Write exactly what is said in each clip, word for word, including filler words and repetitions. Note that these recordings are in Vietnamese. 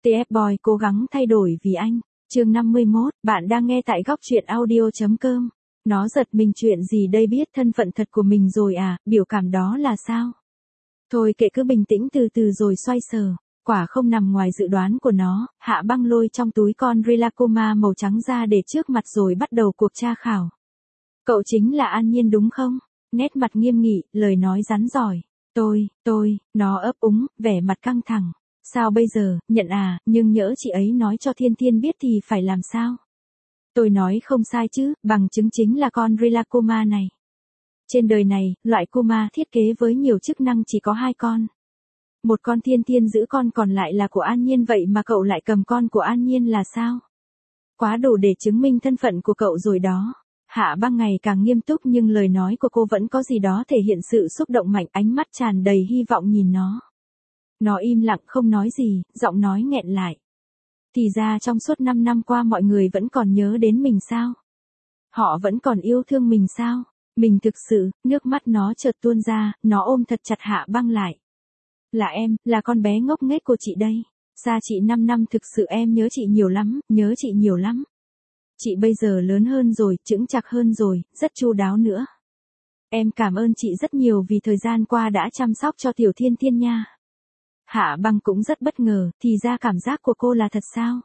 tê ép Boy cố gắng thay đổi vì anh. Chương năm mươi mốt, bạn đang nghe tại góc truyện audio chấm com. Nó giật mình chuyện gì đây, biết thân phận thật của mình rồi à, biểu cảm đó là sao? Thôi kệ, cứ bình tĩnh từ từ rồi xoay sở. Quả không nằm ngoài dự đoán của nó, Hạ Băng lôi trong túi con Rilakoma màu trắng ra để trước mặt rồi bắt đầu cuộc tra khảo. Cậu chính là An Nhiên đúng không? Nét mặt nghiêm nghị, lời nói rắn giỏi. Tôi, tôi, nó ấp úng, vẻ mặt căng thẳng. Sao bây giờ, nhận à, nhưng nhỡ chị ấy nói cho Thiên Thiên biết thì phải làm sao? Tôi nói không sai chứ, bằng chứng chính là con Rilakoma này. Trên đời này, loại Kuma thiết kế với nhiều chức năng chỉ có hai con. Một con Thiên Thiên giữ con còn lại là của An Nhiên, vậy mà cậu lại cầm con của An Nhiên là sao? Quá đủ để chứng minh thân phận của cậu rồi đó. Hạ Băng ngày càng nghiêm túc nhưng lời nói của cô vẫn có gì đó thể hiện sự xúc động mạnh, ánh mắt tràn đầy hy vọng nhìn nó. Nó im lặng không nói gì, giọng nói nghẹn lại. Thì ra trong suốt năm năm qua mọi người vẫn còn nhớ đến mình sao? Họ vẫn còn yêu thương mình sao? Mình thực sự, nước mắt nó chợt tuôn ra, nó ôm thật chặt Hạ Băng lại. Là em, là con bé ngốc nghếch của chị đây. Xa chị năm năm, thực sự em nhớ chị nhiều lắm, nhớ chị nhiều lắm. Chị bây giờ lớn hơn rồi, chững chạc hơn rồi, rất chu đáo nữa. Em cảm ơn chị rất nhiều vì thời gian qua đã chăm sóc cho Tiểu Thiên Thiên nha. Hạ Băng cũng rất bất ngờ, thì ra cảm giác của cô là thật sao?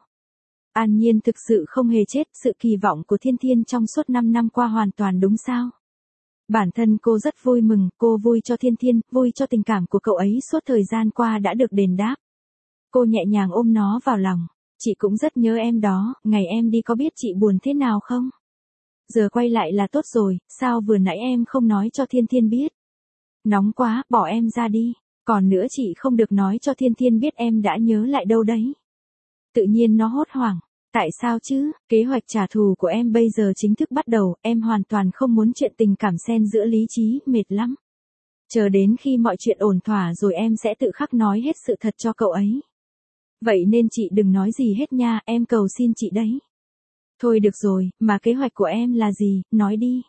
An Nhiên thực sự không hề chết, sự kỳ vọng của Thiên Thiên trong suốt năm năm qua hoàn toàn đúng sao? Bản thân cô rất vui mừng, cô vui cho Thiên Thiên, vui cho tình cảm của cậu ấy suốt thời gian qua đã được đền đáp. Cô nhẹ nhàng ôm nó vào lòng. Chị cũng rất nhớ em đó, ngày em đi có biết chị buồn thế nào không? Giờ quay lại là tốt rồi, sao vừa nãy em không nói cho Thiên Thiên biết? Nóng quá, bỏ em ra đi. Còn nữa chị không được nói cho Thiên Thiên biết em đã nhớ lại đâu đấy. Tự nhiên nó hốt hoảng. Tại sao chứ, kế hoạch trả thù của em bây giờ chính thức bắt đầu, em hoàn toàn không muốn chuyện tình cảm xen giữa lý trí, mệt lắm. Chờ đến khi mọi chuyện ổn thỏa rồi em sẽ tự khắc nói hết sự thật cho cậu ấy. Vậy nên chị đừng nói gì hết nha, em cầu xin chị đấy. Thôi được rồi, mà kế hoạch của em là gì, nói đi.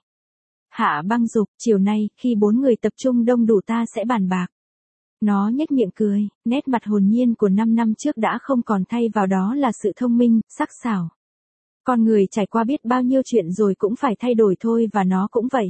Hạ Băng giục, chiều nay, khi bốn người tập trung đông đủ ta sẽ bàn bạc. Nó nhếch miệng cười, nét mặt hồn nhiên của năm năm trước đã không còn, thay vào đó là sự thông minh, sắc sảo. Con người trải qua biết bao nhiêu chuyện rồi cũng phải thay đổi thôi, và nó cũng vậy.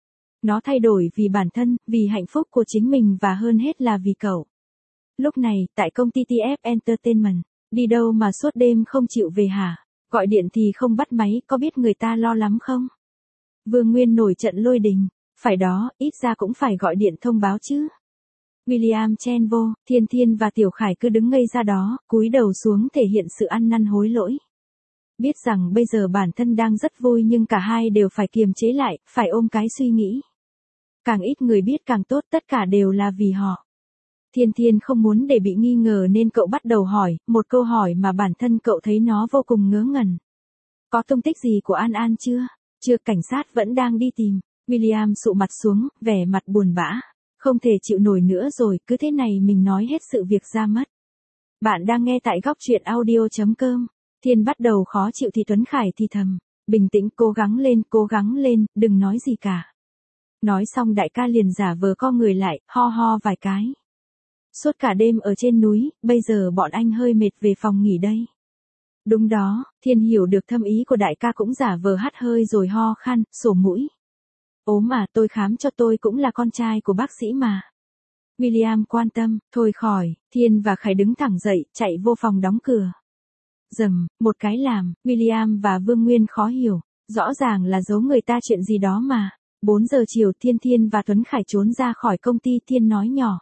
Nó thay đổi vì bản thân, vì hạnh phúc của chính mình và hơn hết là vì cậu. Lúc này, tại công ty tê ép Entertainment, đi đâu mà suốt đêm không chịu về hả? Gọi điện thì không bắt máy, có biết người ta lo lắm không? Vương Nguyên nổi trận lôi đình, phải đó, ít ra cũng phải gọi điện thông báo chứ. William chen vô, Thiên Thiên và Tiểu Khải cứ đứng ngây ra đó, cúi đầu xuống thể hiện sự ăn năn hối lỗi. Biết rằng bây giờ bản thân đang rất vui nhưng cả hai đều phải kiềm chế lại, phải ôm cái suy nghĩ. Càng ít người biết càng tốt, tất cả đều là vì họ. Thiên Thiên không muốn để bị nghi ngờ nên cậu bắt đầu hỏi, một câu hỏi mà bản thân cậu thấy nó vô cùng ngớ ngẩn. Có tung tích gì của An An chưa? Chưa, cảnh sát vẫn đang đi tìm. William sụ mặt xuống, vẻ mặt buồn bã. Không thể chịu nổi nữa rồi, cứ thế này mình nói hết sự việc ra mất. Bạn đang nghe tại góc truyện audio chấm com. Thiên bắt đầu khó chịu thì Tuấn Khải thì thầm. Bình tĩnh, cố gắng lên, cố gắng lên, đừng nói gì cả. Nói xong đại ca liền giả vờ co người lại, ho ho vài cái. Suốt cả đêm ở trên núi, bây giờ bọn anh hơi mệt, về phòng nghỉ đây. Đúng đó, Thiên hiểu được thâm ý của đại ca cũng giả vờ hắt hơi rồi ho khan, sổ mũi. Ốm à, tôi khám cho, tôi cũng là con trai của bác sĩ mà. William quan tâm, thôi khỏi, Thiên và Khải đứng thẳng dậy, chạy vô phòng đóng cửa. Dầm, một cái làm, William và Vương Nguyên khó hiểu, rõ ràng là giấu người ta chuyện gì đó mà. bốn giờ chiều Thiên Thiên và Tuấn Khải trốn ra khỏi công ty. Thiên nói nhỏ.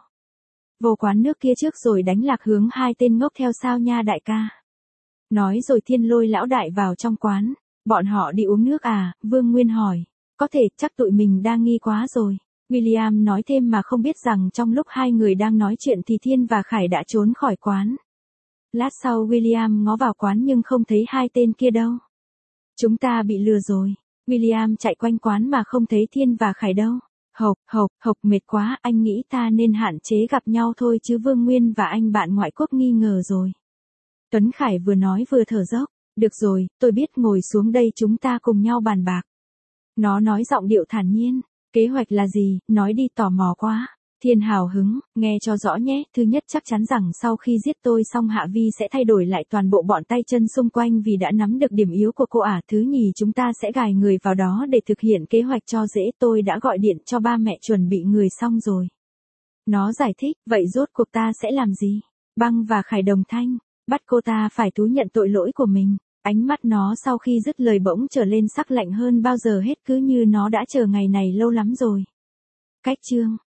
Vô quán nước kia trước rồi đánh lạc hướng, hai tên ngốc theo sao nha đại ca. Nói rồi Thiên lôi lão đại vào trong quán. Bọn họ đi uống nước à, Vương Nguyên hỏi. Có thể, chắc tụi mình đang nghi quá rồi. William nói thêm mà không biết rằng trong lúc hai người đang nói chuyện thì Thiên và Khải đã trốn khỏi quán. Lát sau William ngó vào quán nhưng không thấy hai tên kia đâu. Chúng ta bị lừa rồi. William chạy quanh quán mà không thấy Thiên và Khải đâu. Hộc, hộc, hộc, mệt quá, anh nghĩ ta nên hạn chế gặp nhau thôi chứ. Vương Nguyên và anh bạn ngoại quốc nghi ngờ rồi. Tuấn Khải vừa nói vừa thở dốc. Được rồi, tôi biết, ngồi xuống đây chúng ta cùng nhau bàn bạc. Nó nói giọng điệu thản nhiên. Kế hoạch là gì, nói đi, tò mò quá. Thiên hào hứng, nghe cho rõ nhé, thứ nhất chắc chắn rằng sau khi giết tôi xong Hạ Vi sẽ thay đổi lại toàn bộ bọn tay chân xung quanh vì đã nắm được điểm yếu của cô ả. Thứ nhì chúng ta sẽ gài người vào đó để thực hiện kế hoạch cho dễ, tôi đã gọi điện cho ba mẹ chuẩn bị người xong rồi. Nó giải thích, vậy rốt cuộc ta sẽ làm gì? Băng và Khải đồng thanh, bắt cô ta phải thú nhận tội lỗi của mình. Ánh mắt nó sau khi dứt lời bỗng trở lên sắc lạnh hơn bao giờ hết, cứ như nó đã chờ ngày này lâu lắm rồi. Cách chương